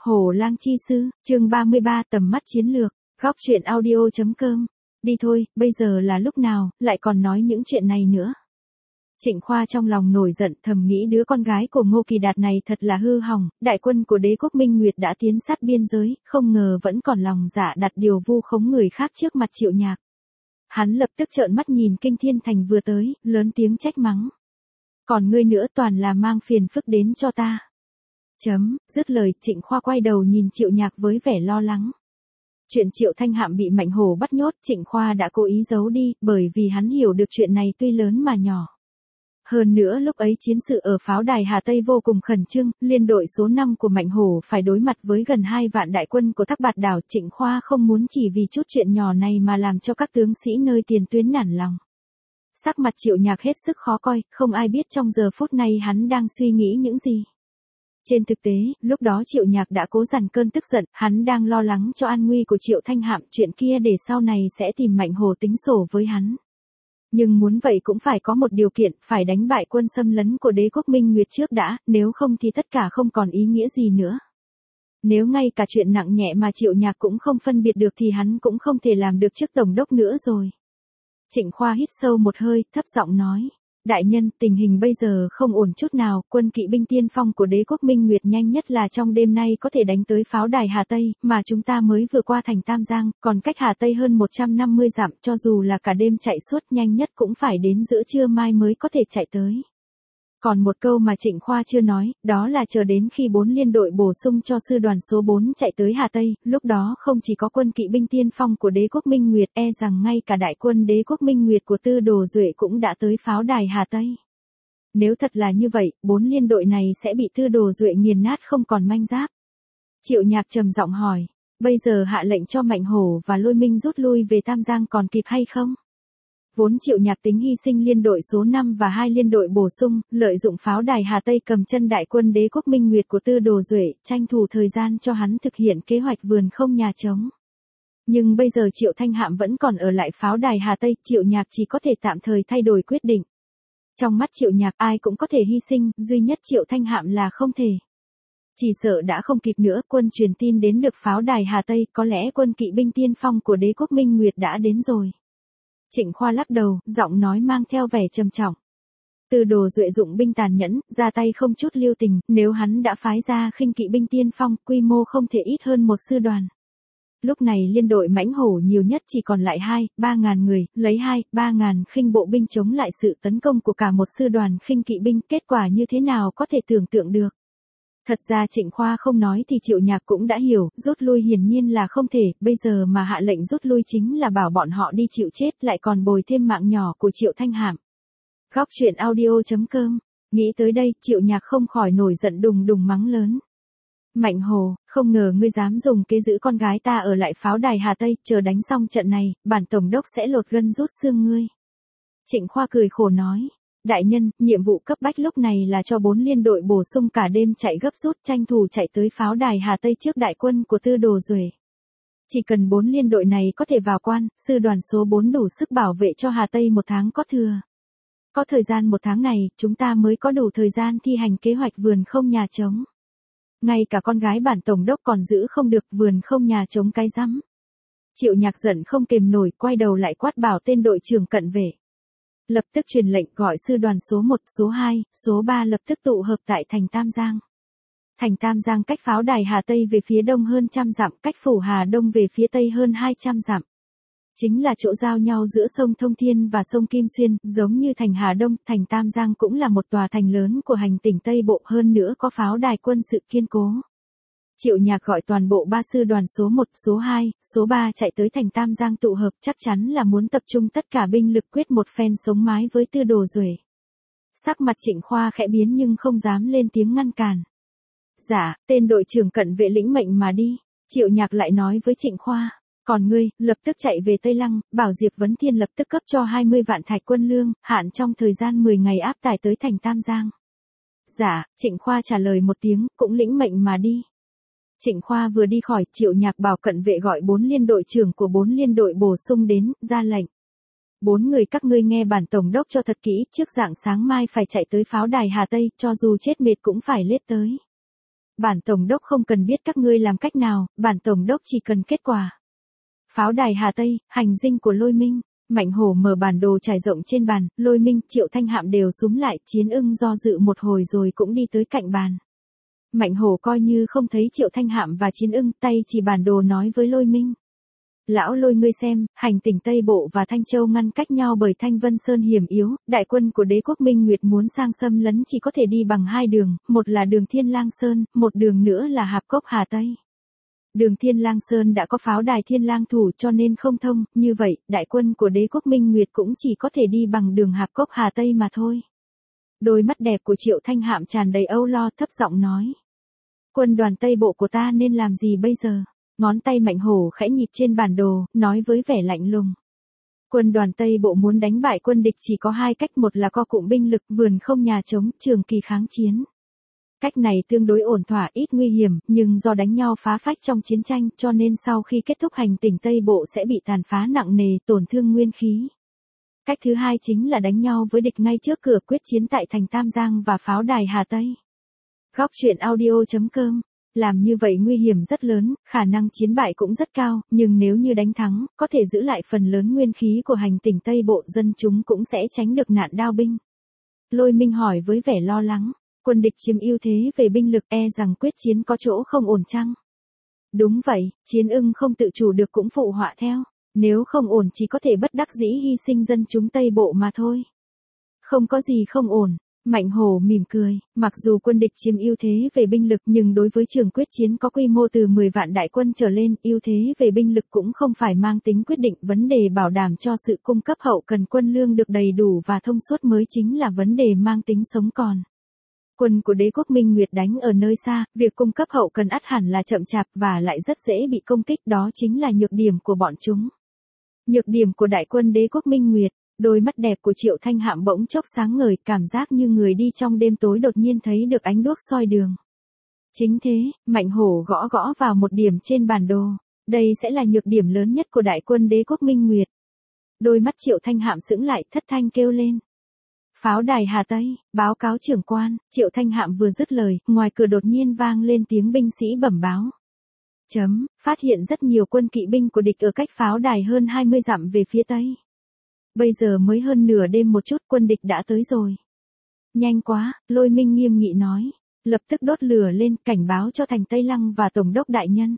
Hổ Lang Chi Sư, chương 33 tầm mắt chiến lược, góc truyện audio.com. Đi thôi, bây giờ là lúc nào, lại còn nói những chuyện này nữa. Trịnh Khoa trong lòng nổi giận thầm nghĩ đứa con gái của Ngô Kỳ Đạt này thật là hư hỏng, đại quân của đế quốc Minh Nguyệt đã tiến sát biên giới, không ngờ vẫn còn lòng dạ đặt điều vu khống người khác trước mặt Triệu Nhạc. Hắn lập tức trợn mắt nhìn Kinh Thiên Thành vừa tới, lớn tiếng trách mắng. Còn ngươi nữa toàn là mang phiền phức đến cho ta. Dứt lời, Trịnh Khoa quay đầu nhìn Triệu Nhạc với vẻ lo lắng. Chuyện Triệu Thanh Hạm bị Mạnh Hổ bắt nhốt, Trịnh Khoa đã cố ý giấu đi, bởi vì hắn hiểu được chuyện này tuy lớn mà nhỏ. Hơn nữa lúc ấy chiến sự ở pháo đài Hà Tây vô cùng khẩn trương, liên đội số 5 của Mạnh Hổ phải đối mặt với gần 2 vạn đại quân của Thác Bạt Đảo. Trịnh Khoa không muốn chỉ vì chút chuyện nhỏ này mà làm cho các tướng sĩ nơi tiền tuyến nản lòng. Sắc mặt Triệu Nhạc hết sức khó coi, không ai biết trong giờ phút này hắn đang suy nghĩ những gì. Trên thực tế, lúc đó Triệu Nhạc đã cố dằn cơn tức giận, hắn đang lo lắng cho an nguy của Triệu Thanh Hạm, chuyện kia để sau này sẽ tìm Mạnh Hổ tính sổ với hắn. Nhưng muốn vậy cũng phải có một điều kiện, phải đánh bại quân xâm lấn của đế quốc Minh Nguyệt trước đã, nếu không thì tất cả không còn ý nghĩa gì nữa. Nếu ngay cả chuyện nặng nhẹ mà Triệu Nhạc cũng không phân biệt được thì hắn cũng không thể làm được trước tổng đốc nữa rồi. Trịnh Khoa hít sâu một hơi, thấp giọng nói. Đại nhân, tình hình bây giờ không ổn chút nào, quân kỵ binh tiên phong của đế quốc Minh Nguyệt nhanh nhất là trong đêm nay có thể đánh tới pháo đài Hà Tây, mà chúng ta mới vừa qua thành Tam Giang, còn cách Hà Tây hơn 150 dặm, cho dù là cả đêm chạy suốt nhanh nhất cũng phải đến giữa trưa mai mới có thể chạy tới. Còn một câu mà Trịnh Khoa chưa nói, đó là chờ đến khi 4 liên đội bổ sung cho sư đoàn số 4 chạy tới Hà Tây, lúc đó không chỉ có quân kỵ binh tiên phong của đế quốc Minh Nguyệt, e rằng ngay cả đại quân đế quốc Minh Nguyệt của Tư Đồ Duệ cũng đã tới pháo đài Hà Tây. Nếu thật là như vậy, 4 liên đội này sẽ bị Tư Đồ Duệ nghiền nát không còn manh giáp. Triệu Nhạc trầm giọng hỏi, bây giờ hạ lệnh cho Mạnh Hổ và Lôi Minh rút lui về Tam Giang còn kịp hay không? Vốn Triệu Nhạc tính hy sinh liên đội số 5 và 2 liên đội bổ sung, lợi dụng pháo đài Hà Tây cầm chân đại quân đế quốc Minh Nguyệt của Tư Đồ Duệ, tranh thủ thời gian cho hắn thực hiện kế hoạch vườn không nhà trống. Nhưng bây giờ Triệu Thanh Hạm vẫn còn ở lại pháo đài Hà Tây, Triệu Nhạc chỉ có thể tạm thời thay đổi quyết định. Trong mắt Triệu Nhạc ai cũng có thể hy sinh, duy nhất Triệu Thanh Hạm là không thể. Chỉ sợ đã không kịp nữa, quân truyền tin đến được pháo đài Hà Tây, có lẽ quân kỵ binh tiên phong của đế quốc Minh Nguyệt đã đến rồi. Trịnh Khoa lắc đầu, giọng nói mang theo vẻ trầm trọng. Tư Đồ Duệ dụng binh tàn nhẫn, ra tay không chút lưu tình, nếu hắn đã phái ra khinh kỵ binh tiên phong, quy mô không thể ít hơn một sư đoàn. Lúc này liên đội Mãnh Hổ nhiều nhất chỉ còn lại 2-3 ngàn người, lấy 2-3 ngàn khinh bộ binh chống lại sự tấn công của cả một sư đoàn khinh kỵ binh, kết quả như thế nào có thể tưởng tượng được. Thật ra Trịnh Khoa không nói thì Triệu Nhạc cũng đã hiểu, rút lui hiển nhiên là không thể, bây giờ mà hạ lệnh rút lui chính là bảo bọn họ đi chịu chết, lại còn bồi thêm mạng nhỏ của Triệu Thanh Hạm. Góc truyện audio.com. Nghĩ tới đây, Triệu Nhạc không khỏi nổi giận đùng đùng mắng lớn. Mạnh Hổ, không ngờ ngươi dám dùng kế giữ con gái ta ở lại pháo đài Hà Tây, chờ đánh xong trận này, bản tổng đốc sẽ lột gân rút xương ngươi. Trịnh Khoa cười khổ nói. Đại nhân, nhiệm vụ cấp bách lúc này là cho 4 liên đội bổ sung cả đêm chạy gấp rút, tranh thủ chạy tới pháo đài Hà Tây trước đại quân của Tư Đồ Duệ. Chỉ cần 4 liên đội này có thể vào quan, sư đoàn số 4 đủ sức bảo vệ cho Hà Tây 1 tháng có thừa. Có thời gian 1 tháng này, chúng ta mới có đủ thời gian thi hành kế hoạch vườn không nhà trống. Ngay cả con gái bản tổng đốc còn giữ không được, vườn không nhà trống cái rắm. Triệu Nhạc giận không kềm nổi, quay đầu lại quát bảo tên đội trưởng cận vệ. Lập tức truyền lệnh gọi sư đoàn số 1, số 2, số 3 lập tức tụ hợp tại thành Tam Giang. Thành Tam Giang cách pháo đài Hà Tây về phía đông hơn 100 dặm, cách phủ Hà Đông về phía tây hơn 200 dặm. Chính là chỗ giao nhau giữa sông Thông Thiên và sông Kim Xuyên, giống như thành Hà Đông, thành Tam Giang cũng là một tòa thành lớn của hành tỉnh Tây Bộ, hơn nữa có pháo đài quân sự kiên cố. Triệu Nhạc gọi toàn bộ 3 sư đoàn số 1, số 2, số 3 chạy tới thành Tam Giang tụ hợp, chắc chắn là muốn tập trung tất cả binh lực quyết một phen sống mái với Tư Đồ Duệ. Sắc mặt Trịnh Khoa khẽ biến nhưng không dám lên tiếng ngăn cản. Dạ, tên đội trưởng cận vệ lĩnh mệnh mà đi. Triệu Nhạc lại nói với Trịnh Khoa. Còn ngươi, lập tức chạy về Tây Lăng, bảo Diệp Vấn Thiên lập tức cấp cho 20 vạn thạch quân lương, hạn trong thời gian 10 ngày áp tải tới thành Tam Giang. Dạ, Trịnh Khoa trả lời một tiếng, cũng lĩnh mệnh mà đi. Trịnh Khoa vừa đi khỏi, Triệu Nhạc bảo cận vệ gọi 4 liên đội trưởng của 4 liên đội bổ sung đến, ra lệnh. 4 người các ngươi nghe bản tổng đốc cho thật kỹ, trước rạng sáng mai phải chạy tới pháo đài Hà Tây, cho dù chết mệt cũng phải lết tới. Bản tổng đốc không cần biết các ngươi làm cách nào, bản tổng đốc chỉ cần kết quả. Pháo đài Hà Tây, hành dinh của Lôi Minh. Mạnh Hổ mở bản đồ trải rộng trên bàn, Lôi Minh, Triệu Thanh Hạm đều súm lại, Chiến Ưng do dự một hồi rồi cũng đi tới cạnh bàn. Mạnh Hổ coi như không thấy Triệu Thanh Hạm và Chiến Ưng, tay chỉ bản đồ nói với Lôi Minh. Lão Lôi ngươi xem, hành tỉnh Tây Bộ và Thanh Châu ngăn cách nhau bởi Thanh Vân Sơn hiểm yếu, đại quân của đế quốc Minh Nguyệt muốn sang xâm lấn chỉ có thể đi bằng hai đường, một là đường Thiên Lang Sơn, một đường nữa là Hạp Cốc Hà Tây. Đường Thiên Lang Sơn đã có pháo đài Thiên Lang thủ cho nên không thông, như vậy, đại quân của đế quốc Minh Nguyệt cũng chỉ có thể đi bằng đường Hạp Cốc Hà Tây mà thôi. Đôi mắt đẹp của Triệu Thanh Hạm tràn đầy âu lo, thấp giọng nói. Quân đoàn Tây Bộ của ta nên làm gì bây giờ? Ngón tay Mạnh Hổ khẽ nhịp trên bản đồ, nói với vẻ lạnh lùng. Quân đoàn Tây Bộ muốn đánh bại quân địch chỉ có hai cách, một là co cụm binh lực, vườn không nhà trống, trường kỳ kháng chiến. Cách này tương đối ổn thỏa, ít nguy hiểm, nhưng do đánh nhau phá phách trong chiến tranh cho nên sau khi kết thúc hành tỉnh Tây Bộ sẽ bị tàn phá nặng nề, tổn thương nguyên khí. Cách thứ hai chính là đánh nhau với địch ngay trước cửa, quyết chiến tại thành Tam Giang và pháo đài Hà Tây. Góc truyện audio.com. Làm như vậy nguy hiểm rất lớn, khả năng chiến bại cũng rất cao, nhưng nếu như đánh thắng, có thể giữ lại phần lớn nguyên khí của hành tỉnh Tây Bộ, dân chúng cũng sẽ tránh được nạn đao binh. Lôi Minh hỏi với vẻ lo lắng, quân địch chiếm ưu thế về binh lực, e rằng quyết chiến có chỗ không ổn chăng? Đúng vậy, Chiến Ưng không tự chủ được cũng phụ họa theo, nếu không ổn chỉ có thể bất đắc dĩ hy sinh dân chúng Tây Bộ mà thôi. Không có gì không ổn. Mạnh Hổ mỉm cười, mặc dù quân địch chiếm ưu thế về binh lực nhưng đối với trường quyết chiến có quy mô từ 10 vạn đại quân trở lên, ưu thế về binh lực cũng không phải mang tính quyết định, vấn đề bảo đảm cho sự cung cấp hậu cần quân lương được đầy đủ và thông suốt mới chính là vấn đề mang tính sống còn. Quân của đế quốc Minh Nguyệt đánh ở nơi xa, việc cung cấp hậu cần ắt hẳn là chậm chạp và lại rất dễ bị công kích, đó chính là nhược điểm của bọn chúng. Nhược điểm của đại quân đế quốc Minh Nguyệt. Đôi mắt đẹp của Triệu Thanh Hạm bỗng chốc sáng ngời, cảm giác như người đi trong đêm tối đột nhiên thấy được ánh đuốc soi đường. Chính thế, Mạnh Hổ gõ gõ vào một điểm trên bản đồ. Đây sẽ là nhược điểm lớn nhất của đại quân đế quốc Minh Nguyệt. Đôi mắt Triệu Thanh Hạm sững lại, thất thanh kêu lên. Pháo đài Hà Tây, báo cáo trưởng quan. Triệu Thanh Hạm vừa dứt lời, ngoài cửa đột nhiên vang lên tiếng binh sĩ bẩm báo. Phát hiện rất nhiều quân kỵ binh của địch ở cách pháo đài hơn 20 dặm về phía tây. Bây giờ mới hơn nửa đêm một chút, quân địch đã tới rồi. Nhanh quá, Lôi Minh nghiêm nghị nói. Lập tức đốt lửa lên, cảnh báo cho thành Tây Lăng và Tổng đốc đại nhân.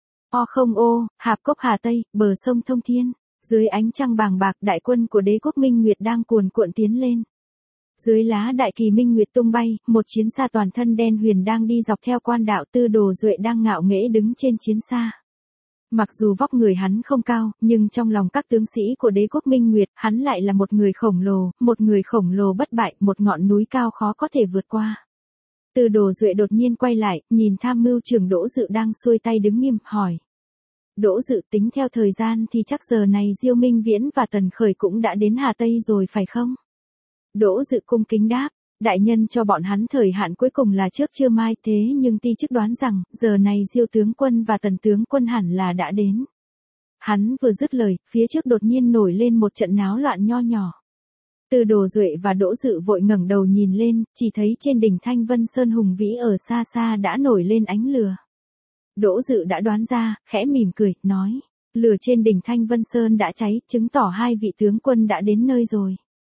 Hạp Cốc Hà Tây, bờ sông Thông Thiên. Dưới ánh trăng bàng bạc, đại quân của đế quốc Minh Nguyệt đang cuồn cuộn tiến lên. Dưới lá đại kỳ Minh Nguyệt tung bay, một chiến xa toàn thân đen huyền đang đi dọc theo quan đạo, Tư Đồ Duệ đang ngạo nghễ đứng trên chiến xa. Mặc dù vóc người hắn không cao, nhưng trong lòng các tướng sĩ của đế quốc Minh Nguyệt, hắn lại là một người khổng lồ bất bại, một ngọn núi cao khó có thể vượt qua. Tư Đồ Duệ đột nhiên quay lại, nhìn tham mưu trưởng Đỗ Dự đang xuôi tay đứng nghiêm, hỏi. Đỗ Dự, tính theo thời gian thì chắc giờ này Diêu Minh Viễn và Tần Khởi cũng đã đến Hà Tây rồi phải không? Đỗ Dự cung kính đáp. Đại nhân cho bọn hắn thời hạn cuối cùng là trước trưa mai, thế nhưng ti chức đoán rằng, giờ này Diêu tướng quân và Tần tướng quân hẳn là đã đến. Hắn vừa dứt lời, phía trước đột nhiên nổi lên một trận náo loạn nho nhỏ. Tư Đồ Duệ và Đỗ Dự vội ngẩng đầu nhìn lên, chỉ thấy trên đỉnh Thanh Vân Sơn hùng vĩ ở xa xa đã nổi lên ánh lửa. Đỗ Dự đã đoán ra, khẽ mỉm cười, nói, lửa trên đỉnh Thanh Vân Sơn đã cháy, chứng tỏ hai vị tướng quân đã đến nơi rồi.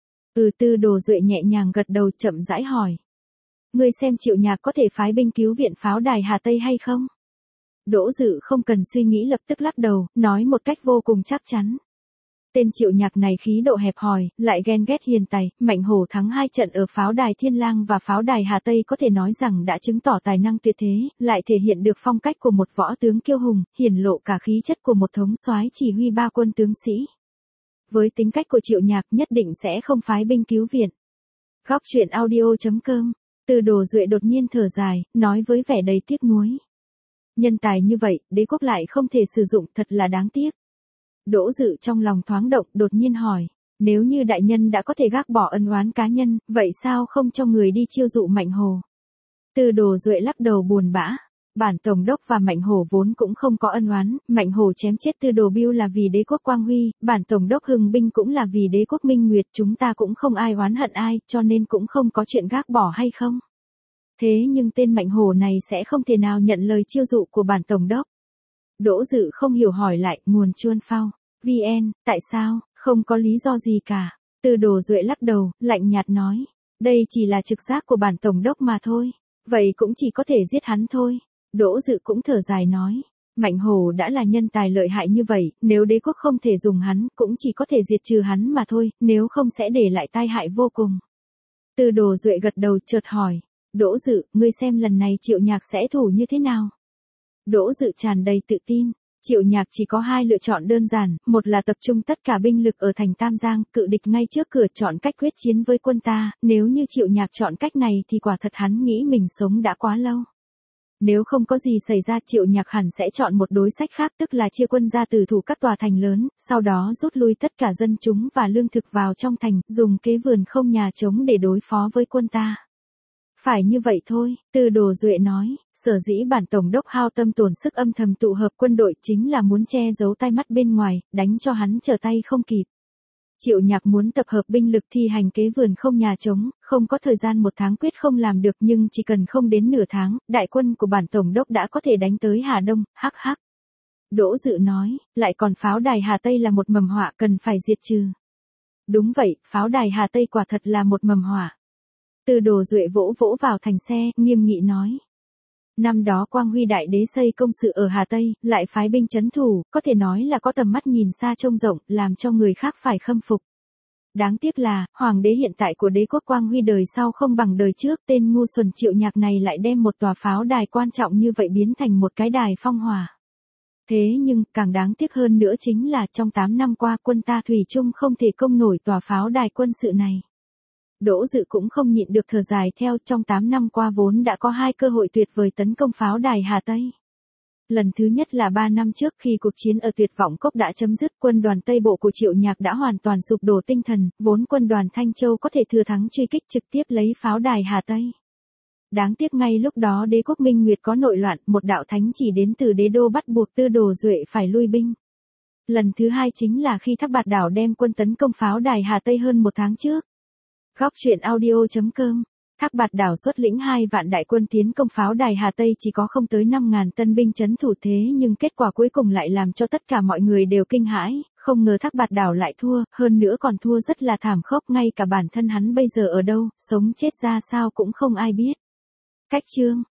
Tư Đồ Duệ nhẹ nhàng gật đầu, chậm rãi hỏi. Ngươi xem Triệu Nhạc có thể phái binh cứu viện pháo đài Hà Tây hay không? Đỗ Dự không cần suy nghĩ lập tức lắc đầu, nói một cách vô cùng chắc chắn. Tên Triệu Nhạc này khí độ hẹp hòi, lại ghen ghét hiền tài, Mạnh Hổ thắng 2 trận ở pháo đài Thiên Lang và pháo đài Hà Tây có thể nói rằng đã chứng tỏ tài năng tuyệt thế, lại thể hiện được phong cách của một võ tướng kiêu hùng, hiển lộ cả khí chất của một thống soái chỉ huy 3 quân tướng sĩ. Với tính cách của Triệu Nhạc nhất định sẽ không phái binh cứu viện. Góc truyện audio.com. Tư Đồ Duệ đột nhiên thở dài, nói với vẻ đầy tiếc nuối. Nhân tài như vậy, đế quốc lại không thể sử dụng, thật là đáng tiếc. Đỗ Dự trong lòng thoáng động, đột nhiên hỏi, nếu như đại nhân đã có thể gác bỏ ân oán cá nhân, vậy sao không cho người đi chiêu dụ Mạnh Hổ? Tư Đồ Duệ lắc đầu buồn bã. Bản tổng đốc và Mạnh Hổ vốn cũng không có ân oán, Mạnh Hổ chém chết Tư Đồ Bưu là vì đế quốc Quang Huy, bản tổng đốc hưng binh cũng là vì đế quốc Minh Nguyệt, chúng ta cũng không ai oán hận ai, cho nên cũng không có chuyện gác bỏ hay không. Thế nhưng tên Mạnh Hổ này sẽ không thể nào nhận lời chiêu dụ của bản tổng đốc. Đỗ Dự không hiểu hỏi lại, nguồn chuôn phao. VN, tại sao, không có lý do gì cả. Từ Đồ Duệ lắc đầu, lạnh nhạt nói. Đây chỉ là trực giác của bản tổng đốc mà thôi. Vậy cũng chỉ có thể giết hắn thôi. Đỗ Dự cũng thở dài nói. Mạnh Hổ đã là nhân tài lợi hại như vậy, nếu đế quốc không thể dùng hắn, cũng chỉ có thể diệt trừ hắn mà thôi, nếu không sẽ để lại tai hại vô cùng. Từ Đồ Duệ gật đầu chợt hỏi. Đỗ Dự, ngươi xem lần này Triệu Nhạc sẽ thủ như thế nào? Đỗ Dự tràn đầy tự tin. Triệu Nhạc chỉ có hai lựa chọn đơn giản, một là tập trung tất cả binh lực ở thành Tam Giang, cự địch ngay trước cửa, chọn cách quyết chiến với quân ta, nếu như Triệu Nhạc chọn cách này thì quả thật hắn nghĩ mình sống đã quá lâu. Nếu không có gì xảy ra, Triệu Nhạc hẳn sẽ chọn một đối sách khác, tức là chia quân ra từ thủ các tòa thành lớn, sau đó rút lui tất cả dân chúng và lương thực vào trong thành, dùng kế vườn không nhà trống để đối phó với quân ta. Phải như vậy thôi, Từ Đồ Duệ nói, sở dĩ bản tổng đốc hao tâm tổn sức âm thầm tụ hợp quân đội chính là muốn che giấu tai mắt bên ngoài, đánh cho hắn trở tay không kịp. Triệu Nhạc muốn tập hợp binh lực thi hành kế vườn không nhà trống, không có thời gian 1 tháng quyết không làm được, nhưng chỉ cần không đến nửa tháng, đại quân của bản tổng đốc đã có thể đánh tới Hà Đông, hắc hắc. Đỗ Dự nói, lại còn pháo đài Hà Tây là một mầm họa cần phải diệt trừ. Đúng vậy, pháo đài Hà Tây quả thật là một mầm họa. Từ Đồ Duệ vỗ vỗ vào thành xe, nghiêm nghị nói. Năm đó Quang Huy đại đế xây công sự ở Hà Tây, lại phái binh trấn thủ, có thể nói là có tầm mắt nhìn xa trông rộng, làm cho người khác phải khâm phục. Đáng tiếc là, hoàng đế hiện tại của đế quốc Quang Huy đời sau không bằng đời trước, tên ngu xuẩn Triệu Nhạc này lại đem một tòa pháo đài quan trọng như vậy biến thành một cái đài phong hỏa. Thế nhưng, càng đáng tiếc hơn nữa chính là trong 8 năm qua quân ta thủy chung không thể công nổi tòa pháo đài quân sự này. Đỗ Dự cũng không nhịn được thở dài theo, trong 8 năm qua vốn đã có 2 cơ hội tuyệt vời tấn công pháo đài Hà Tây. Lần thứ nhất là 3 năm trước khi cuộc chiến ở Tuyệt Vọng Cốc đã chấm dứt, quân đoàn Tây Bộ của Triệu Nhạc đã hoàn toàn sụp đổ tinh thần, vốn quân đoàn Thanh Châu có thể thừa thắng truy kích trực tiếp lấy pháo đài Hà Tây. Đáng tiếc ngay lúc đó đế quốc Minh Nguyệt có nội loạn, một đạo thánh chỉ đến từ đế đô bắt buộc Từ Đồ Duệ phải lui binh. Lần thứ hai chính là khi Thác Bạt Đảo đem quân tấn công pháo đài Hà Tây hơn 1 tháng trước. Góc truyện audio.com. Thác Bạt Đảo xuất lĩnh 2 vạn đại quân tiến công pháo đài Hà Tây chỉ có không tới 5.000 tân binh trấn thủ, thế nhưng kết quả cuối cùng lại làm cho tất cả mọi người đều kinh hãi, không ngờ Thác Bạt Đảo lại thua, hơn nữa còn thua rất là thảm khốc, ngay cả bản thân hắn bây giờ ở đâu, sống chết ra sao cũng không ai biết. Cách chương